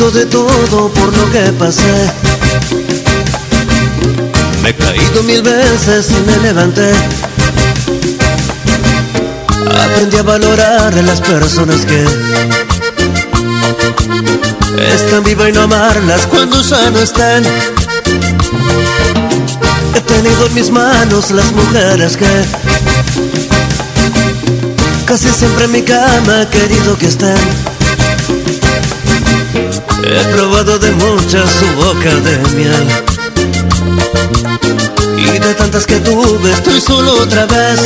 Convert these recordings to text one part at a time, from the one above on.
aprendido de todo por lo que pasé. Me he caído 1000 veces y me levanté. Aprendí a valorar a las personas que están vivas y no amarlas cuando ya no están. He tenido en mis manos las mujeres que casi siempre en mi cama he querido que estén. He probado de muchas su boca de miel, y de tantas que tuve estoy solo otra vez.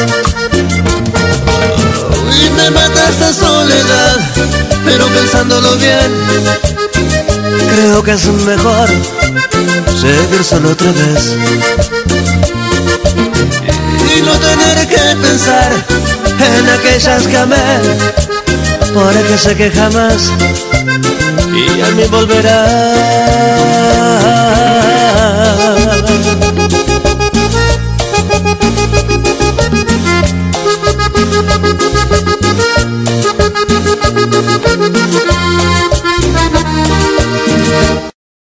Y me mata esta soledad, pero pensándolo bien, creo que es mejor seguir solo otra vez. Y no tener que pensar en aquellas que amé, porque sé que jamás y a mí volverá.